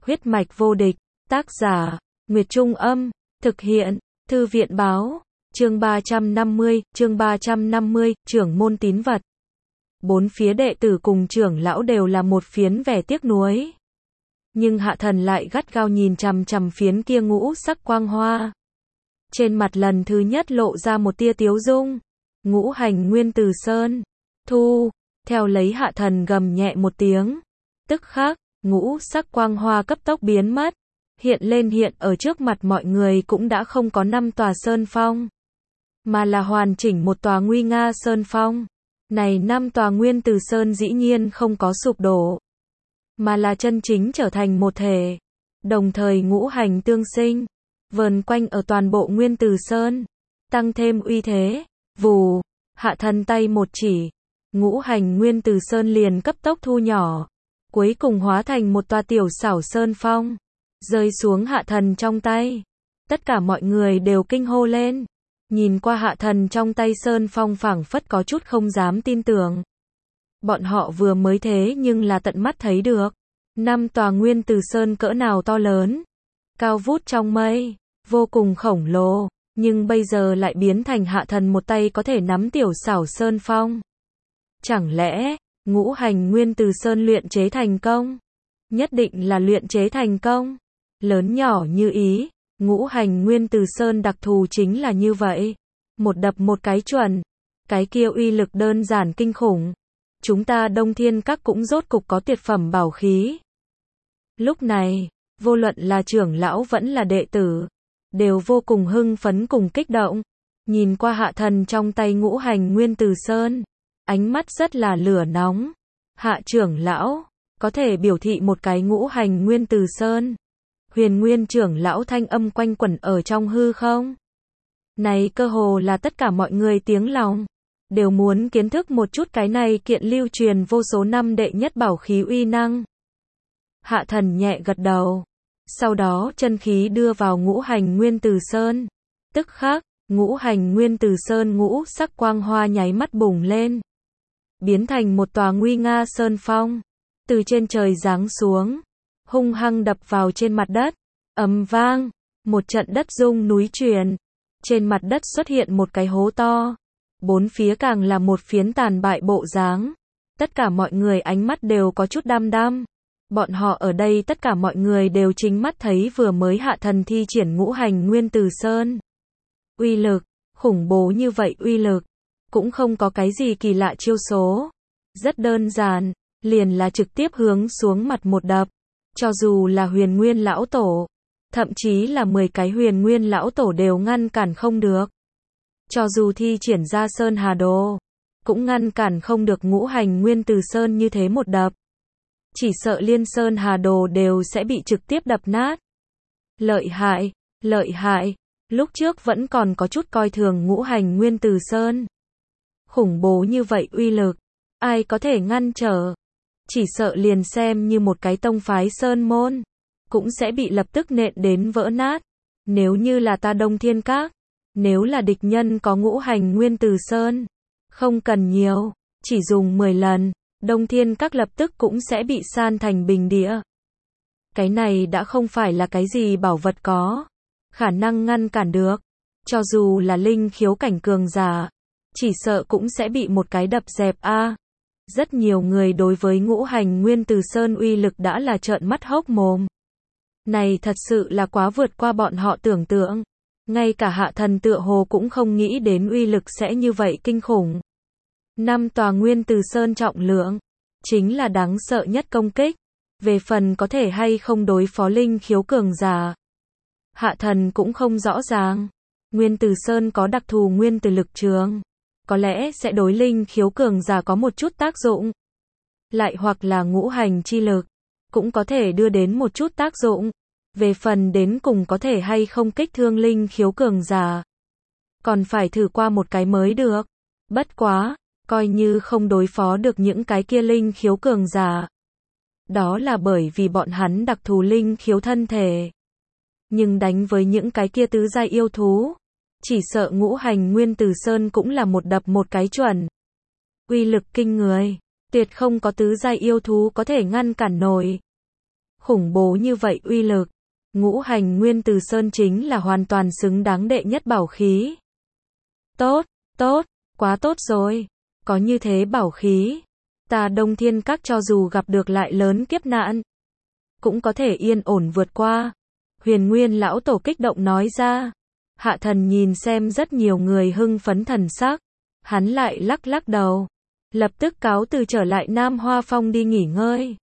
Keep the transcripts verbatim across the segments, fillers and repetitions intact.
Huyết mạch vô địch, tác giả, Nguyệt Trung Âm, thực hiện, Thư viện Báo, chương ba trăm năm mươi, chương ba trăm năm mươi, trưởng môn tín vật. Bốn phía đệ tử cùng trưởng lão đều là một phiến vẻ tiếc nuối. Nhưng Hạ Thần lại gắt gao nhìn chằm chằm phiến kia ngũ sắc quang hoa. Trên mặt lần thứ nhất lộ ra một tia tiếu dung. Ngũ hành nguyên từ sơn, thu, theo lấy Hạ Thần gầm nhẹ một tiếng. Tức khắc, ngũ sắc quang hoa cấp tốc biến mất. Hiện lên hiện ở trước mặt mọi người cũng đã không có năm tòa sơn phong, mà là hoàn chỉnh một tòa nguy nga sơn phong. Này năm tòa nguyên từ sơn dĩ nhiên không có sụp đổ, mà là chân chính trở thành một thể, đồng thời ngũ hành tương sinh, vờn quanh ở toàn bộ nguyên từ sơn, tăng thêm uy thế. Vù, Hạ Thần tay một chỉ, ngũ hành nguyên từ sơn liền cấp tốc thu nhỏ, cuối cùng hóa thành một tòa tiểu xảo sơn phong, rơi xuống Hạ Thần trong tay. Tất cả mọi người đều kinh hô lên, nhìn qua Hạ Thần trong tay sơn phong phảng phất có chút không dám tin tưởng. Bọn họ vừa mới thế nhưng là tận mắt thấy được, năm tòa nguyên từ sơn cỡ nào to lớn, cao vút trong mây, vô cùng khổng lồ, nhưng bây giờ lại biến thành Hạ Thần một tay có thể nắm tiểu xảo sơn phong. Chẳng lẽ, ngũ hành nguyên từ sơn luyện chế thành công? Nhất định là luyện chế thành công. Lớn nhỏ như ý, ngũ hành nguyên từ sơn đặc thù chính là như vậy. Một đập một cái chuẩn. Cái kia uy lực đơn giản kinh khủng. Chúng ta Đông Thiên Các cũng rốt cục có tuyệt phẩm bảo khí. Lúc này, vô luận là trưởng lão vẫn là đệ tử, đều vô cùng hưng phấn cùng kích động. Nhìn qua Hạ Thần trong tay ngũ hành nguyên từ sơn, ánh mắt rất là lửa nóng. Hạ trưởng lão, có thể biểu thị một cái ngũ hành nguyên từ sơn? Huyền Nguyên trưởng lão thanh âm quanh quẩn ở trong hư không. Này cơ hồ là tất cả mọi người tiếng lòng, đều muốn kiến thức một chút cái này kiện lưu truyền vô số năm đệ nhất bảo khí uy năng. Hạ Thần nhẹ gật đầu, sau đó chân khí đưa vào ngũ hành nguyên từ sơn. Tức khắc, ngũ hành nguyên từ sơn ngũ sắc quang hoa nháy mắt bùng lên, biến thành một tòa nguy nga sơn phong, từ trên trời giáng xuống, hung hăng đập vào trên mặt đất. Ầm vang, một trận đất rung núi chuyển, trên mặt đất xuất hiện một cái hố to, bốn phía càng là một phiến tàn bại bộ dáng. Tất cả mọi người ánh mắt đều có chút đăm đăm. Bọn họ ở đây tất cả mọi người đều chính mắt thấy vừa mới Hạ Thần thi triển ngũ hành nguyên từ sơn. Uy lực, khủng bố như vậy uy lực, cũng không có cái gì kỳ lạ chiêu số. Rất đơn giản, liền là trực tiếp hướng xuống mặt một đập. Cho dù là huyền nguyên lão tổ, thậm chí là mười cái huyền nguyên lão tổ đều ngăn cản không được. Cho dù thi triển ra sơn hà đồ, cũng ngăn cản không được ngũ hành nguyên từ sơn như thế một đập. Chỉ sợ liên sơn hà đồ đều sẽ bị trực tiếp đập nát. Lợi hại, lợi hại, lúc trước vẫn còn có chút coi thường ngũ hành nguyên từ sơn. Khủng bố như vậy uy lực, ai có thể ngăn trở? Chỉ sợ liền xem như một cái tông phái sơn môn, cũng sẽ bị lập tức nện đến vỡ nát. Nếu như là ta Đông Thiên Các, nếu là địch nhân có ngũ hành nguyên từ sơn, không cần nhiều, chỉ dùng mười lần, Đông Thiên Các lập tức cũng sẽ bị san thành bình địa. Cái này đã không phải là cái gì bảo vật có khả năng ngăn cản được. Cho dù là linh khiếu cảnh cường giả, chỉ sợ cũng sẽ bị một cái đập dẹp a. À. Rất nhiều người đối với ngũ hành nguyên từ sơn uy lực đã là trợn mắt hốc mồm. Này thật sự là quá vượt qua bọn họ tưởng tượng. Ngay cả Hạ Thần tựa hồ cũng không nghĩ đến uy lực sẽ như vậy kinh khủng. Năm tòa nguyên từ sơn trọng lượng, chính là đáng sợ nhất công kích. Về phần có thể hay không đối phó linh khiếu cường giả, Hạ Thần cũng không rõ ràng. Nguyên từ sơn có đặc thù nguyên từ lực trường, có lẽ sẽ đối linh khiếu cường giả có một chút tác dụng. Lại hoặc là ngũ hành chi lực, cũng có thể đưa đến một chút tác dụng. Về phần đến cùng có thể hay không kích thương linh khiếu cường giả, còn phải thử qua một cái mới được. Bất quá, coi như không đối phó được những cái kia linh khiếu cường giả, đó là bởi vì bọn hắn đặc thù linh khiếu thân thể. Nhưng đánh với những cái kia tứ giai yêu thú, chỉ sợ ngũ hành nguyên từ sơn cũng là một đập một cái chuẩn. Uy lực kinh người, tuyệt không có tứ giai yêu thú có thể ngăn cản nổi. Khủng bố như vậy uy lực, ngũ hành nguyên từ sơn chính là hoàn toàn xứng đáng đệ nhất bảo khí. Tốt, tốt, quá tốt rồi. Có như thế bảo khí, ta Đông Thiên Các cho dù gặp được lại lớn kiếp nạn, cũng có thể yên ổn vượt qua. Huyền Nguyên lão tổ kích động nói ra. Hạ thần nhìn xem rất nhiều người hưng phấn thần sắc, hắn lại lắc lắc đầu, lập tức cáo từ trở lại Nam Hoa Phong đi nghỉ ngơi.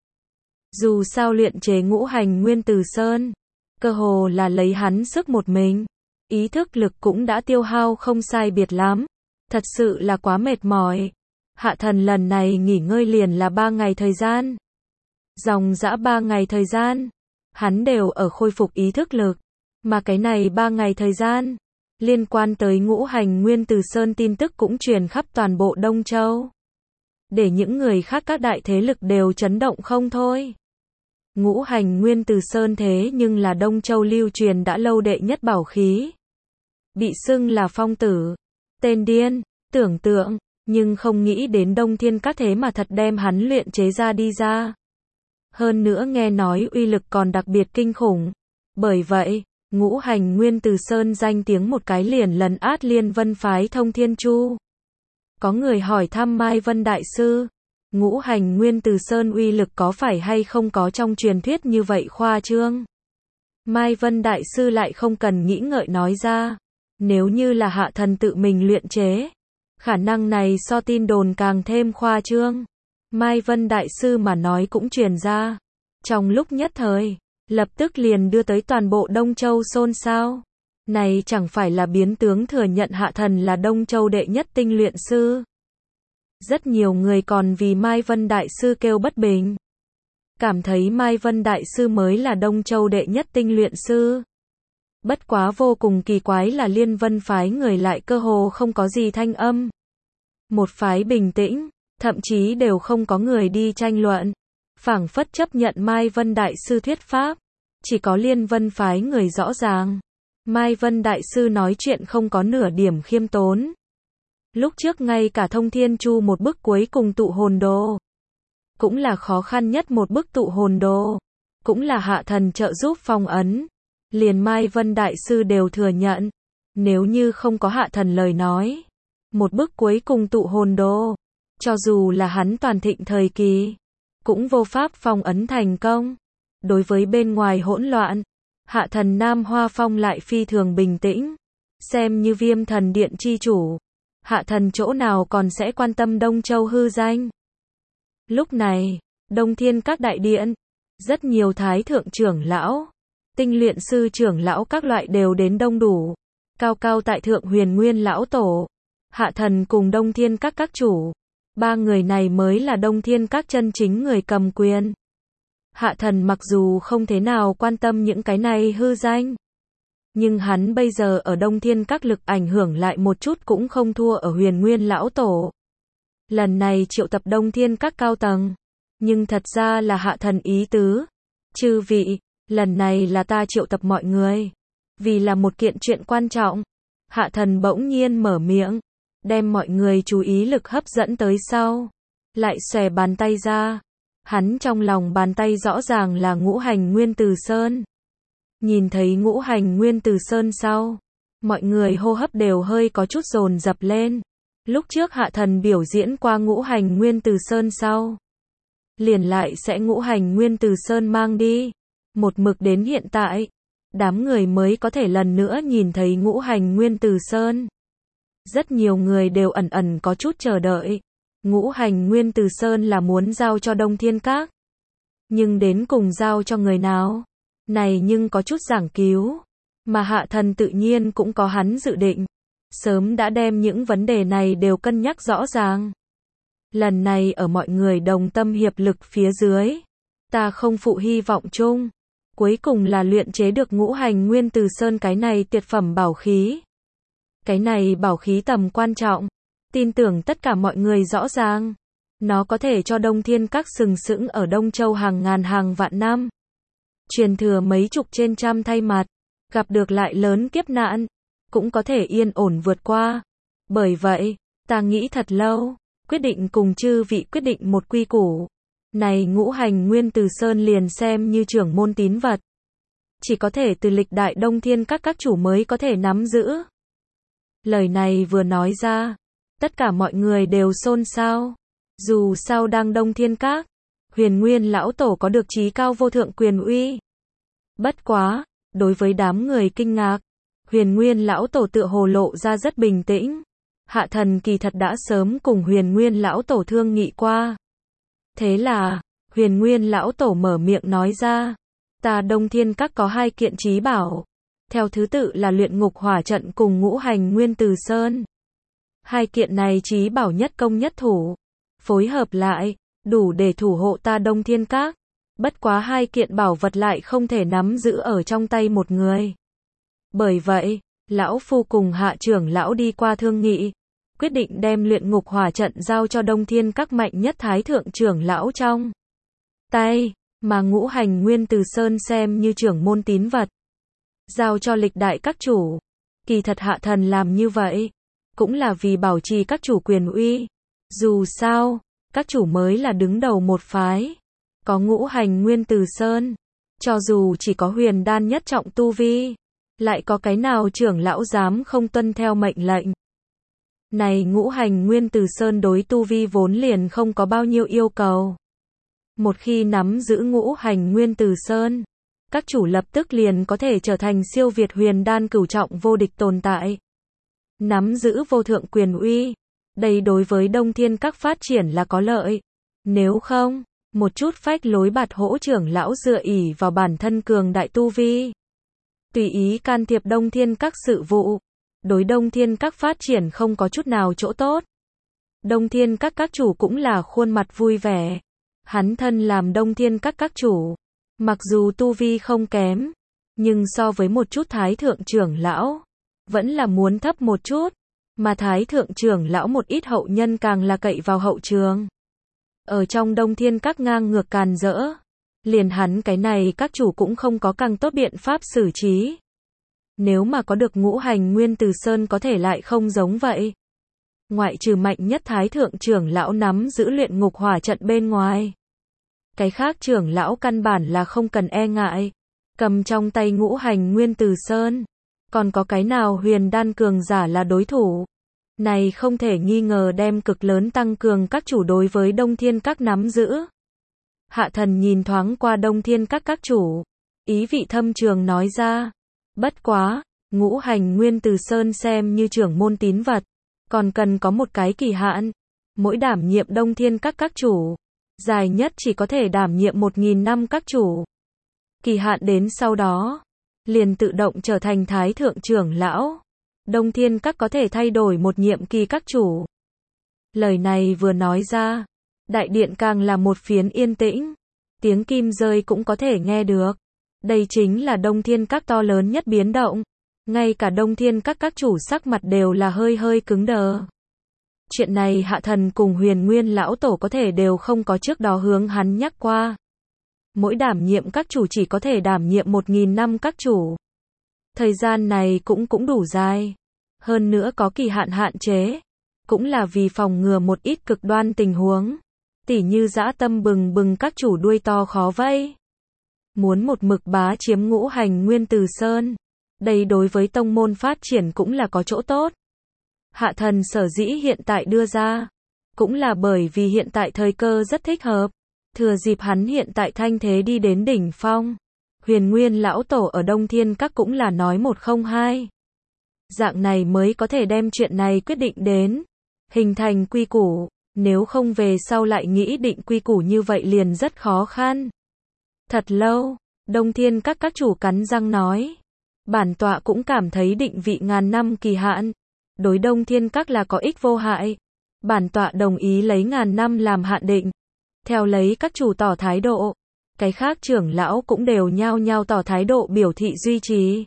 Dù sao luyện chế ngũ hành nguyên từ sơn, cơ hồ là lấy hắn sức một mình, ý thức lực cũng đã tiêu hao không sai biệt lắm, thật sự là quá mệt mỏi. Hạ thần lần này nghỉ ngơi liền là ba ngày thời gian. Dòng dã ba ngày thời gian, hắn đều ở khôi phục ý thức lực, mà cái này ba ngày thời gian, liên quan tới ngũ hành nguyên từ sơn tin tức cũng truyền khắp toàn bộ Đông Châu. Để những người khác các đại thế lực đều chấn động không thôi. Ngũ hành nguyên từ sơn thế nhưng là Đông Châu lưu truyền đã lâu đệ nhất bảo khí. Bị xưng là phong tử, tên điên, tưởng tượng, nhưng không nghĩ đến Đông Thiên Các thế mà thật đem hắn luyện chế ra đi ra. Hơn nữa nghe nói uy lực còn đặc biệt kinh khủng. Bởi vậy, ngũ hành nguyên từ sơn danh tiếng một cái liền lấn át Liên Vân phái Thông Thiên Chu. Có người hỏi thăm Mai Vân Đại Sư, ngũ hành nguyên từ sơn uy lực có phải hay không có trong truyền thuyết như vậy khoa trương? Mai Vân Đại Sư lại không cần nghĩ ngợi nói ra, nếu như là hạ thần tự mình luyện chế, khả năng này so tin đồn càng thêm khoa trương. Mai Vân Đại Sư mà nói cũng truyền ra, trong lúc nhất thời, lập tức liền đưa tới toàn bộ Đông Châu xôn xao. Này chẳng phải là biến tướng thừa nhận hạ thần là Đông Châu đệ nhất tinh luyện sư. Rất nhiều người còn vì Mai Vân Đại Sư kêu bất bình, cảm thấy Mai Vân Đại Sư mới là Đông Châu đệ nhất tinh luyện sư. Bất quá vô cùng kỳ quái là Liên Vân phái người lại cơ hồ không có gì thanh âm. Một phái bình tĩnh, thậm chí đều không có người đi tranh luận, phảng phất chấp nhận Mai Vân Đại Sư thuyết pháp. Chỉ có Liên Vân phái người rõ ràng, Mai Vân Đại Sư nói chuyện không có nửa điểm khiêm tốn. Lúc trước ngay cả Thông Thiên Chu một bức cuối cùng tụ hồn đồ, cũng là khó khăn nhất một bức tụ hồn đồ, cũng là hạ thần trợ giúp phong ấn, liền Mai Vân Đại Sư đều thừa nhận, nếu như không có hạ thần lời nói, một bức cuối cùng tụ hồn đồ, cho dù là hắn toàn thịnh thời kỳ, cũng vô pháp phong ấn thành công. Đối với bên ngoài hỗn loạn, hạ thần Nam Hoa Phong lại phi thường bình tĩnh, xem như Viêm Thần Điện chi chủ, hạ thần chỗ nào còn sẽ quan tâm Đông Châu hư danh. Lúc này, Đông Thiên Các đại điện, rất nhiều thái thượng trưởng lão, tinh luyện sư trưởng lão các loại đều đến đông đủ, cao cao tại thượng Huyền Nguyên lão tổ, hạ thần cùng Đông Thiên Các các chủ, ba người này mới là Đông Thiên Các chân chính người cầm quyền. Hạ thần mặc dù không thế nào quan tâm những cái này hư danh, nhưng hắn bây giờ ở Đông Thiên Các lực ảnh hưởng lại một chút cũng không thua ở Huyền Nguyên lão tổ. Lần này triệu tập Đông Thiên Các cao tầng, nhưng thật ra là hạ thần ý tứ. Chư vị, lần này là ta triệu tập mọi người, vì là một kiện chuyện quan trọng. Hạ thần bỗng nhiên mở miệng, đem mọi người chú ý lực hấp dẫn tới sau, lại xòe bàn tay ra. Hắn trong lòng bàn tay rõ ràng là ngũ hành nguyên từ sơn. Nhìn thấy ngũ hành nguyên từ sơn sau, mọi người hô hấp đều hơi có chút dồn dập lên. Lúc trước hạ thần biểu diễn qua ngũ hành nguyên từ sơn sau, liền lại sẽ ngũ hành nguyên từ sơn mang đi. Một mực đến hiện tại, đám người mới có thể lần nữa nhìn thấy ngũ hành nguyên từ sơn. Rất nhiều người đều ẩn ẩn có chút chờ đợi. Ngũ hành nguyên từ sơn là muốn giao cho Đông Thiên Các, nhưng đến cùng giao cho người nào? Này nhưng có chút giảng cứu, mà hạ thần tự nhiên cũng có hắn dự định, sớm đã đem những vấn đề này đều cân nhắc rõ ràng. Lần này ở mọi người đồng tâm hiệp lực phía dưới, ta không phụ hy vọng chung, cuối cùng là luyện chế được ngũ hành nguyên từ sơn cái này tuyệt phẩm bảo khí. Cái này bảo khí tầm quan trọng, tin tưởng tất cả mọi người rõ ràng, nó có thể cho Đông Thiên Các sừng sững ở Đông Châu hàng ngàn hàng vạn năm, truyền thừa mấy chục trên trăm thay mặt, gặp được lại lớn kiếp nạn, cũng có thể yên ổn vượt qua. Bởi vậy, ta nghĩ thật lâu, quyết định cùng chư vị quyết định một quy củ, Này ngũ hành nguyên từ sơn liền xem như trưởng môn tín vật. Chỉ có thể từ lịch đại Đông Thiên các các chủ mới có thể nắm giữ. Lời này vừa nói ra, tất cả mọi người đều xôn xao. Dù sao đang Đông Thiên các, Huyền Nguyên lão tổ có được chí cao vô thượng quyền uy. Bất quá, đối với đám người kinh ngạc, Huyền Nguyên lão tổ tựa hồ lộ ra rất bình tĩnh. Hạ thần kỳ thật đã sớm cùng Huyền Nguyên lão tổ thương nghị qua. Thế là, Huyền Nguyên lão tổ mở miệng nói ra, ta Đông Thiên các có hai kiện chí bảo, theo thứ tự là luyện ngục hỏa trận cùng ngũ hành nguyên từ sơn. Hai kiện này chí bảo nhất công nhất thủ, phối hợp lại, đủ để thủ hộ ta Đông Thiên các. Bất quá hai kiện bảo vật lại không thể nắm giữ ở trong tay một người. Bởi vậy, lão phu cùng hạ trưởng lão đi qua thương nghị, quyết định đem luyện ngục hỏa trận giao cho Đông Thiên các mạnh nhất thái thượng trưởng lão trong tay, mà ngũ hành nguyên từ sơn xem như trưởng môn tín vật, giao cho lịch đại các chủ. Kỳ thật hạ thần làm như vậy, cũng là vì bảo trì các chủ quyền uy. Dù sao, các chủ mới là đứng đầu một phái, có ngũ hành nguyên từ sơn, cho dù chỉ có huyền đan nhất trọng tu vi, lại có cái nào trưởng lão dám không tuân theo mệnh lệnh. Này ngũ hành nguyên từ sơn đối tu vi vốn liền không có bao nhiêu yêu cầu. Một khi nắm giữ ngũ hành nguyên từ sơn, các chủ lập tức liền có thể trở thành siêu việt huyền đan cửu trọng vô địch tồn tại. Nắm giữ vô thượng quyền uy, đây đối với Đông Thiên các phát triển là có lợi. Nếu không, một chút phách lối bạt hỗ trưởng lão dựa ỷ vào bản thân cường đại tu vi, tùy ý can thiệp Đông Thiên các sự vụ, đối Đông Thiên các phát triển không có chút nào chỗ tốt. Đông Thiên các các chủ cũng là khuôn mặt vui vẻ. Hắn thân làm Đông Thiên các các chủ, mặc dù tu vi không kém, nhưng so với một chút thái thượng trưởng lão, vẫn là muốn thấp một chút, mà thái thượng trưởng lão một ít hậu nhân càng là cậy vào hậu trường. Ở trong Đông Thiên các ngang ngược càn rỡ, liền hắn cái này các chủ cũng không có càng tốt biện pháp xử trí. Nếu mà có được ngũ hành nguyên từ sơn có thể lại không giống vậy. Ngoại trừ mạnh nhất thái thượng trưởng lão nắm giữ luyện ngục hỏa trận bên ngoài, cái khác trưởng lão căn bản là không cần e ngại, cầm trong tay ngũ hành nguyên từ sơn, còn có cái nào huyền đan cường giả là đối thủ. Này không thể nghi ngờ đem cực lớn tăng cường các chủ đối với Đông Thiên các nắm giữ. Hạ thần nhìn thoáng qua Đông Thiên các các chủ, ý vị thâm trường nói ra, bất quá, ngũ hành nguyên từ sơn xem như trưởng môn tín vật, còn cần có một cái kỳ hạn, mỗi đảm nhiệm Đông Thiên các các chủ, dài nhất chỉ có thể đảm nhiệm một nghìn năm các chủ. Kỳ hạn đến sau đó, liền tự động trở thành thái thượng trưởng lão. Đông Thiên các có thể thay đổi một nhiệm kỳ các chủ. Lời này vừa nói ra, đại điện càng là một phiến yên tĩnh, tiếng kim rơi cũng có thể nghe được. Đây chính là Đông Thiên các to lớn nhất biến động. Ngay cả Đông Thiên các các chủ sắc mặt đều là hơi hơi cứng đờ. Chuyện này hạ thần cùng Huyền Nguyên lão tổ có thể đều không có trước đó hướng hắn nhắc qua. Mỗi đảm nhiệm các chủ chỉ có thể đảm nhiệm một nghìn năm các chủ. Thời gian này cũng cũng đủ dài. Hơn nữa có kỳ hạn hạn chế. Cũng là vì phòng ngừa một ít cực đoan tình huống. Tỉ như dã tâm bừng bừng các chủ đuôi to khó vây. Muốn một mực bá chiếm ngũ hành nguyên từ sơn. Đây đối với tông môn phát triển cũng là có chỗ tốt. Hạ thần sở dĩ hiện tại đưa ra, cũng là bởi vì hiện tại thời cơ rất thích hợp. Thừa dịp hắn hiện tại thanh thế đi đến đỉnh phong. Huyền Nguyên lão tổ ở Đông Thiên các cũng là nói một không hai. Dạng này mới có thể đem chuyện này quyết định đến. Hình thành quy củ, nếu không về sau lại nghĩ định quy củ như vậy liền rất khó khăn. Thật lâu, Đông Thiên các các chủ cắn răng nói. Bản tọa cũng cảm thấy định vị ngàn năm kỳ hạn. Đối Đông Thiên các là có ích vô hại. Bản tọa đồng ý lấy ngàn năm làm hạn định. Theo lấy các chủ tỏ thái độ. Cái khác trưởng lão cũng đều nhao nhao tỏ thái độ biểu thị duy trì.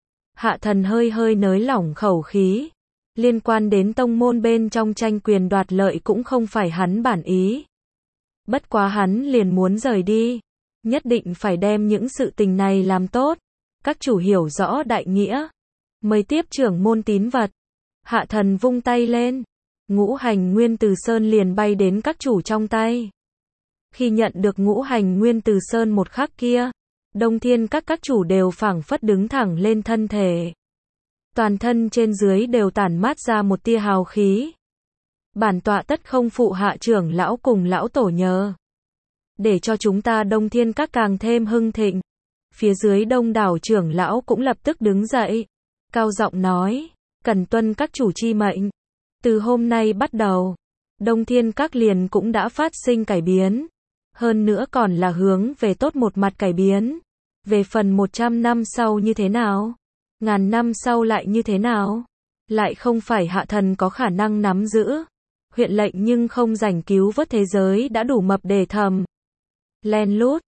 Hạ thần hơi hơi nới lỏng khẩu khí. Liên quan đến tông môn bên trong tranh quyền đoạt lợi cũng không phải hắn bản ý. Bất quá hắn liền muốn rời đi. Nhất định phải đem những sự tình này làm tốt. Các chủ hiểu rõ đại nghĩa. Mới tiếp trưởng môn tín vật. Hạ thần vung tay lên. Ngũ hành nguyên từ sơn liền bay đến các chủ trong tay. Khi nhận được ngũ hành nguyên từ sơn một khắc kia, Đông Thiên các các chủ đều phảng phất đứng thẳng lên thân thể. Toàn thân trên dưới đều tản mát ra một tia hào khí. Bản tọa tất không phụ hạ trưởng lão cùng lão tổ nhờ. Để cho chúng ta Đông Thiên các càng thêm hưng thịnh. Phía dưới đông đảo trưởng lão cũng lập tức đứng dậy. Cao giọng nói, cần tuân các chủ chi mệnh. Từ hôm nay bắt đầu, Đông Thiên các liền cũng đã phát sinh cải biến. Hơn nữa còn là hướng về tốt một mặt cải biến. Về phần một trăm năm sau như thế nào? Ngàn năm sau lại như thế nào? Lại không phải hạ thần có khả năng nắm giữ. Huyện lệnh nhưng không rảnh cứu vớt thế giới đã đủ mập đề thầm. Len lút,